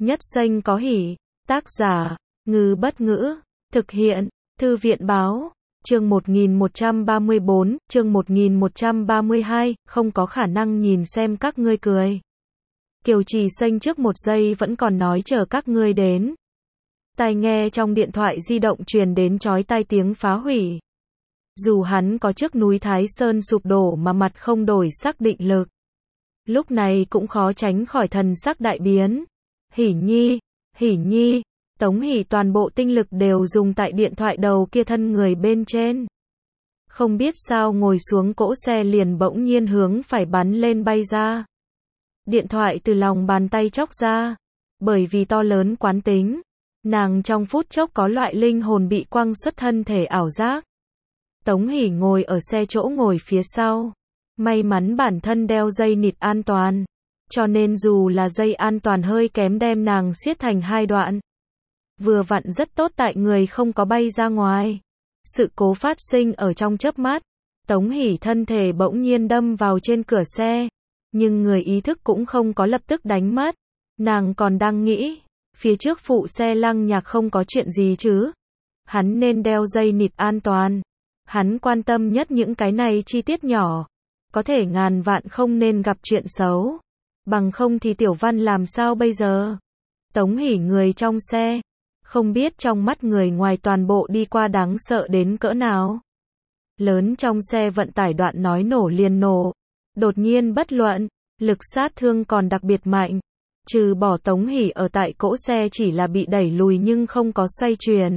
Nhất xanh có hỉ. Tác giả, Ngư Bất Ngữ. Thực hiện, Thư viện Báo. Chương 1134, chương 1132, không có khả năng nhìn xem các ngươi cười. Kiều Trì Xanh trước một giây vẫn còn nói chờ các ngươi đến. Tai nghe trong điện thoại di động truyền đến chói tai tiếng phá hủy. Dù hắn có trước núi Thái Sơn sụp đổ mà mặt không đổi sắc định lực. Lúc này cũng khó tránh khỏi thần sắc đại biến. Hỉ Nhi, Tống Hỉ toàn bộ tinh lực đều dùng tại điện thoại đầu kia thân người bên trên. Không biết sao ngồi xuống cỗ xe liền bỗng nhiên hướng phải bắn lên bay ra. Điện thoại từ lòng bàn tay chóc ra. Bởi vì to lớn quán tính, nàng trong phút chốc có loại linh hồn bị quăng xuất thân thể ảo giác. Tống Hỉ ngồi ở xe chỗ ngồi phía sau. May mắn bản thân đeo dây nịt an toàn. Cho nên dù là dây an toàn hơi kém đem nàng siết thành hai đoạn. Vừa vặn rất tốt tại người không có bay ra ngoài. Sự cố phát sinh ở trong chớp mắt. Tống Hỉ thân thể bỗng nhiên đâm vào trên cửa xe. Nhưng người ý thức cũng không có lập tức đánh mất. Nàng còn đang nghĩ, phía trước phụ xe Lăng Nhạc không có chuyện gì chứ. Hắn nên đeo dây nịt an toàn. Hắn quan tâm nhất những cái này chi tiết nhỏ. Có thể ngàn vạn không nên gặp chuyện xấu. Bằng không thì Tiểu Văn làm sao bây giờ? Tống Hỉ người trong xe. Không biết trong mắt người ngoài toàn bộ đi qua đáng sợ đến cỡ nào. Lớn trong xe vận tải đoạn nói nổ liền nổ. Đột nhiên bất luận, lực sát thương còn đặc biệt mạnh. Trừ bỏ Tống Hỉ ở tại cỗ xe chỉ là bị đẩy lùi nhưng không có xoay chuyển.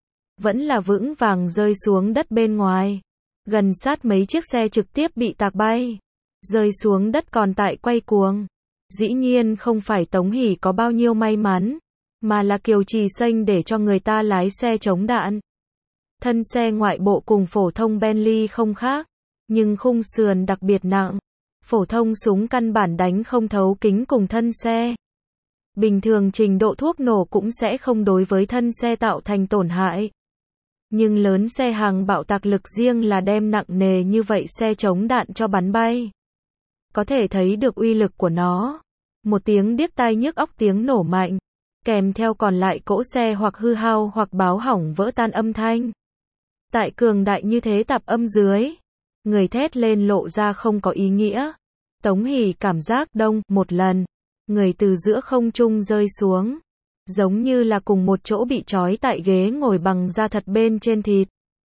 Vẫn là vững vàng rơi xuống đất bên ngoài. Gần sát mấy chiếc xe trực tiếp bị tạc bay. Rơi xuống đất còn tại quay cuồng. Dĩ nhiên không phải Tống Hỉ có bao nhiêu may mắn. Mà là Kiều Trì Xanh để cho người ta lái xe chống đạn. Thân xe ngoại bộ cùng phổ thông Bentley không khác. Nhưng khung sườn đặc biệt nặng. Phổ thông súng căn bản đánh không thấu kính cùng thân xe. Bình thường trình độ thuốc nổ cũng sẽ không đối với thân xe tạo thành tổn hại. Nhưng lớn xe hàng bạo tạc lực riêng là đem nặng nề như vậy xe chống đạn cho bắn bay. Có thể thấy được uy lực của nó. Một tiếng điếc tai nhức óc tiếng nổ mạnh. Kèm theo còn lại cỗ xe hoặc hư hao hoặc báo hỏng vỡ tan âm thanh. Tại cường đại như thế tạp âm dưới. Người thét lên lộ ra không có ý nghĩa. Tống Hỉ cảm giác đông, một lần. Người từ giữa không trung rơi xuống. Giống như là cùng một chỗ bị trói tại ghế ngồi bằng da thật bên trên thịt.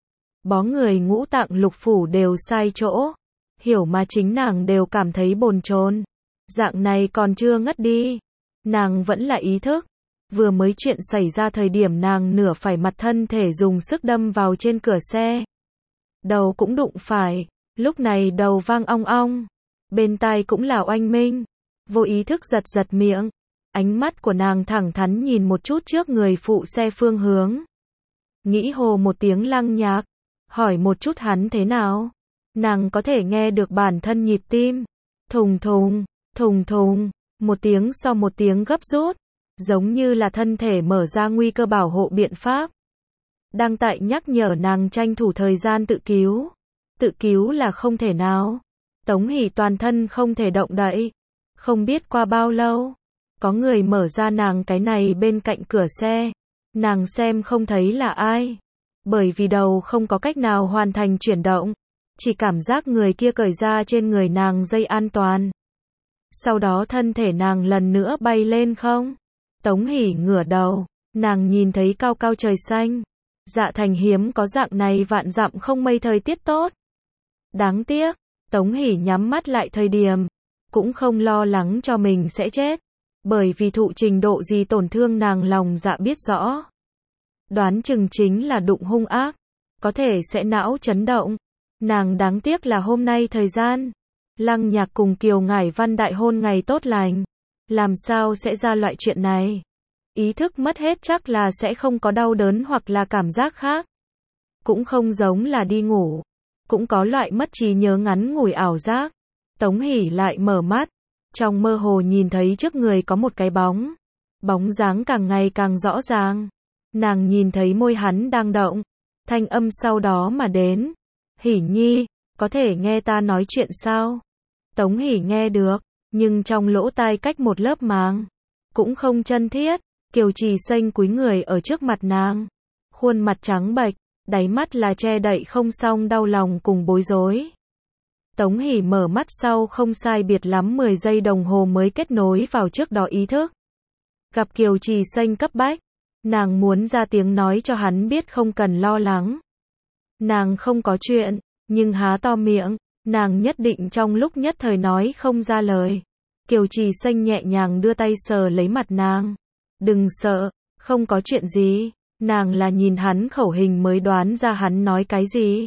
Bó người ngũ tạng lục phủ đều sai chỗ. Hiểu mà chính nàng đều cảm thấy bồn chồn. Dạng này còn chưa ngất đi. Nàng vẫn là ý thức. Vừa mới chuyện xảy ra thời điểm nàng nửa phải mặt thân thể dùng sức đâm vào trên cửa xe. Đầu cũng đụng phải. Lúc này đầu vang ong ong. Bên tai cũng là oanh minh. Vô ý thức giật giật miệng. Ánh mắt của nàng thẳng thắn nhìn một chút trước người phụ xe phương hướng. Nghĩ hồ một tiếng Lăng Nhạc. Hỏi một chút hắn thế nào. Nàng có thể nghe được bản thân nhịp tim. Thùng thùng, thùng thùng. Một tiếng sau một tiếng gấp rút. Giống như là thân thể mở ra nguy cơ bảo hộ biện pháp. Đang tại nhắc nhở nàng tranh thủ thời gian tự cứu. Tự cứu là không thể nào. Tống Hỉ toàn thân không thể động đậy. Không biết qua bao lâu. Có người mở ra nàng cái này bên cạnh cửa xe. Nàng xem không thấy là ai. Bởi vì đầu không có cách nào hoàn thành chuyển động. Chỉ cảm giác người kia cởi ra trên người nàng dây an toàn. Sau đó thân thể nàng lần nữa bay lên không. Tống Hỉ ngửa đầu. Nàng nhìn thấy cao cao trời xanh. Dạ thành hiếm có dạng này vạn dặm không mây thời tiết tốt. Đáng tiếc. Tống Hỉ nhắm mắt lại thời điểm. Cũng không lo lắng cho mình sẽ chết. Bởi vì thụ trình độ gì tổn thương nàng lòng dạ biết rõ. Đoán chừng chính là đụng hung ác. Có thể sẽ não chấn động. Nàng đáng tiếc là hôm nay thời gian. Lăng Nhạc cùng Kiều Ngải Văn đại hôn ngày tốt lành. Làm sao sẽ ra loại chuyện này? Ý thức mất hết chắc là sẽ không có đau đớn hoặc là cảm giác khác. Cũng không giống là đi ngủ. Cũng có loại mất trí nhớ ngắn ngủi ảo giác. Tống Hỉ lại mở mắt. Trong mơ hồ nhìn thấy trước người có một cái bóng. Bóng dáng càng ngày càng rõ ràng. Nàng nhìn thấy môi hắn đang động. Thanh âm sau đó mà đến. Hỉ Nhi, có thể nghe ta nói chuyện sao? Tống Hỉ nghe được. Nhưng trong lỗ tai cách một lớp màng. cũng không chân thiết. Kiều Trì Xanh cúi người ở trước mặt nàng, khuôn mặt trắng bệch, đáy mắt là che đậy không xong đau lòng cùng bối rối. Tống Hỷ mở mắt sau không sai biệt lắm 10 giây đồng hồ mới kết nối vào trước đó ý thức. Gặp Kiều Trì Xanh cấp bách, nàng muốn ra tiếng nói cho hắn biết không cần lo lắng. Nàng không có chuyện, nhưng há to miệng, nàng nhất định trong lúc nhất thời nói không ra lời. Kiều Trì Xanh nhẹ nhàng đưa tay sờ lấy mặt nàng. Đừng sợ, không có chuyện gì. Nàng là nhìn hắn khẩu hình mới đoán ra hắn nói cái gì.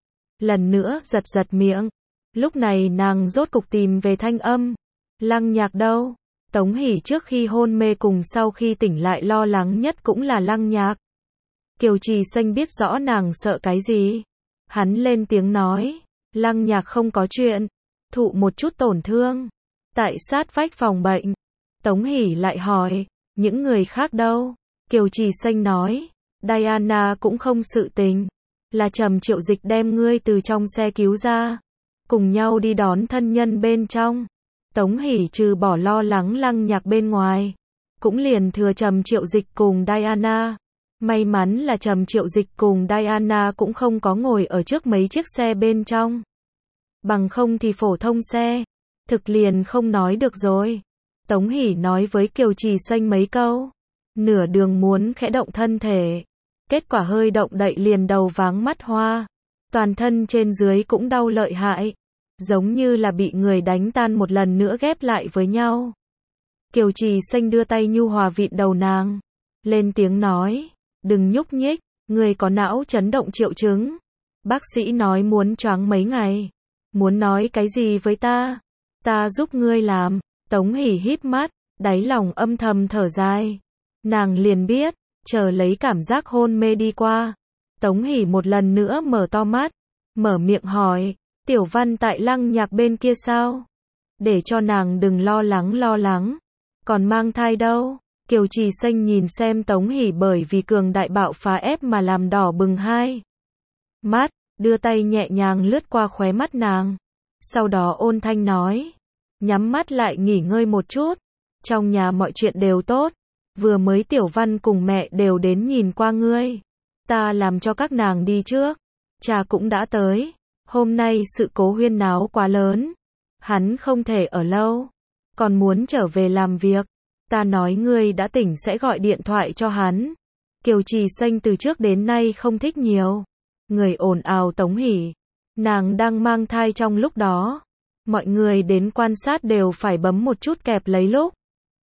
Lần nữa giật giật miệng. Lúc này nàng rốt cục tìm về thanh âm. Lăng Nhạc đâu? Tống Hỷ trước khi hôn mê cùng sau khi tỉnh lại lo lắng nhất cũng là Lăng Nhạc. Kiều Trì Xanh biết rõ nàng sợ cái gì. Hắn lên tiếng nói, Lăng Nhạc không có chuyện, thụ một chút tổn thương, tại sát vách phòng bệnh. Tống Hỷ lại hỏi, những người khác đâu? Kiều Trì Xanh nói, Diana cũng không sự tình, là Trầm Triệu Dịch đem ngươi từ trong xe cứu ra, cùng nhau đi đón thân nhân bên trong. Tống Hỷ trừ bỏ lo lắng Lăng Nhạc bên ngoài, cũng liền thừa Trầm Triệu Dịch cùng Diana. May mắn là Trầm Triệu Dịch cùng Diana cũng không có ngồi ở trước mấy chiếc xe bên trong. Bằng không thì phổ thông xe, thực liền không nói được rồi. Tống Hỷ nói với Kiều Trì Xanh mấy câu, nửa đường muốn khẽ động thân thể, kết quả hơi động đậy liền đầu váng mắt hoa, toàn thân trên dưới cũng đau lợi hại, giống như là bị người đánh tan một lần nữa ghép lại với nhau. Kiều Trì Xanh đưa tay nhu hòa vịn đầu nàng, lên tiếng nói, đừng nhúc nhích, người có não chấn động triệu chứng. Bác sĩ nói muốn choáng mấy ngày. Muốn nói cái gì với ta? Ta giúp ngươi làm. Tống Hỷ híp mắt, đáy lòng âm thầm thở dài. Nàng liền biết, chờ lấy cảm giác hôn mê đi qua. Tống Hỷ một lần nữa mở to mắt, mở miệng hỏi, Tiểu Văn tại Lăng Nhạc bên kia sao? Để cho nàng đừng lo lắng. Còn mang thai đâu? Kiều Trì Xanh nhìn xem Tống Hỷ bởi vì cường đại bạo phá ép mà làm đỏ bừng hai mắt, đưa tay nhẹ nhàng lướt qua khóe mắt nàng. Sau đó ôn thanh nói, nhắm mắt lại nghỉ ngơi một chút. Trong nhà mọi chuyện đều tốt. Vừa mới Tiểu Văn cùng mẹ đều đến nhìn qua ngươi. Ta làm cho các nàng đi trước. Cha cũng đã tới. Hôm nay sự cố huyên náo quá lớn. Hắn không thể ở lâu. Còn muốn trở về làm việc. Ta nói ngươi đã tỉnh sẽ gọi điện thoại cho hắn. Kiều Trì Xanh từ trước đến nay không thích nhiều người ồn ào Tống Hỷ. Nàng đang mang thai trong lúc đó. Mọi người đến quan sát đều phải bấm một chút kẹp lấy lúc.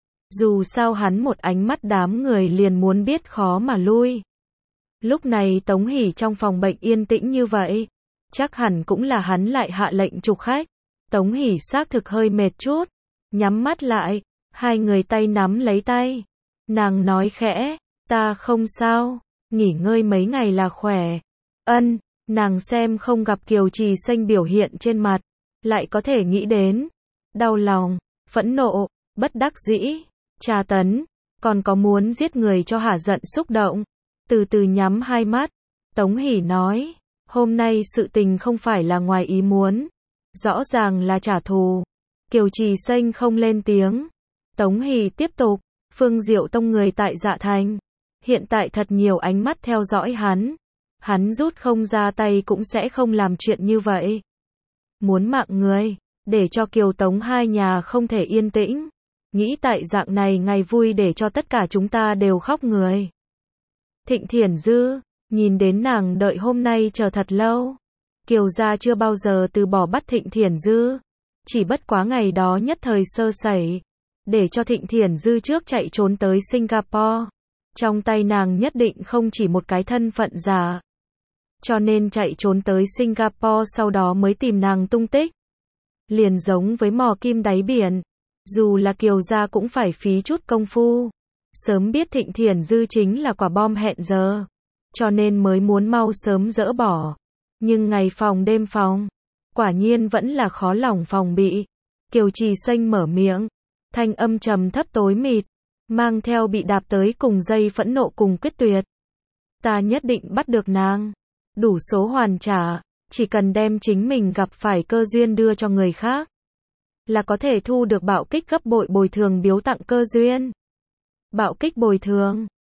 Dù sao hắn một ánh mắt đám người liền muốn biết khó mà lui. Lúc này Tống Hỷ trong phòng bệnh yên tĩnh như vậy. Chắc hẳn cũng là hắn lại hạ lệnh trục khách. Tống Hỷ xác thực hơi mệt chút. Nhắm mắt lại. Hai người tay nắm lấy tay. Nàng nói khẽ, ta không sao, nghỉ ngơi mấy ngày là khỏe. Nàng xem không gặp Kiều Trì Xanh biểu hiện trên mặt, lại có thể nghĩ đến đau lòng, phẫn nộ, bất đắc dĩ, tra tấn, còn có muốn giết người cho hả giận xúc động. Từ từ nhắm hai mắt, Tống Hỷ nói, hôm nay sự tình không phải là ngoài ý muốn, rõ ràng là trả thù. Kiều Trì Xanh không lên tiếng. Tống Hỷ tiếp tục, Phương Diệu Tông người tại Dạ Thành, hiện tại thật nhiều ánh mắt theo dõi hắn. Hắn rút không ra tay cũng sẽ không làm chuyện như vậy. Muốn mạng người, để cho Kiều Tống hai nhà không thể yên tĩnh. Nghĩ tại dạng này ngày vui để cho tất cả chúng ta đều khóc người. Thịnh Thiển Dư, nhìn đến nàng đợi hôm nay chờ thật lâu. Kiều gia chưa bao giờ từ bỏ bắt Thịnh Thiển Dư. Chỉ bất quá ngày đó nhất thời sơ sẩy. Để cho Thịnh Thiển Dư trước chạy trốn tới Singapore. Trong tay nàng nhất định không chỉ một cái thân phận giả. Cho nên chạy trốn tới Singapore sau đó mới tìm nàng tung tích. Liền giống với mò kim đáy biển. Dù là Kiều gia cũng phải phí chút công phu. Sớm biết Thịnh Thiển Dư chính là quả bom hẹn giờ. Cho nên mới muốn mau sớm dỡ bỏ. Nhưng ngày phòng đêm phòng. Quả nhiên vẫn là khó lòng phòng bị. Kiều Trì Xanh mở miệng. Thanh âm trầm thấp tối mịt. Mang theo bị đạp tới cùng dây phẫn nộ cùng quyết tuyệt. Ta nhất định bắt được nàng. Đủ số hoàn trả. Chỉ cần đem chính mình gặp phải cơ duyên đưa cho người khác. Là có thể thu được bạo kích gấp bội bồi thường biếu tặng cơ duyên. Bạo kích bồi thường.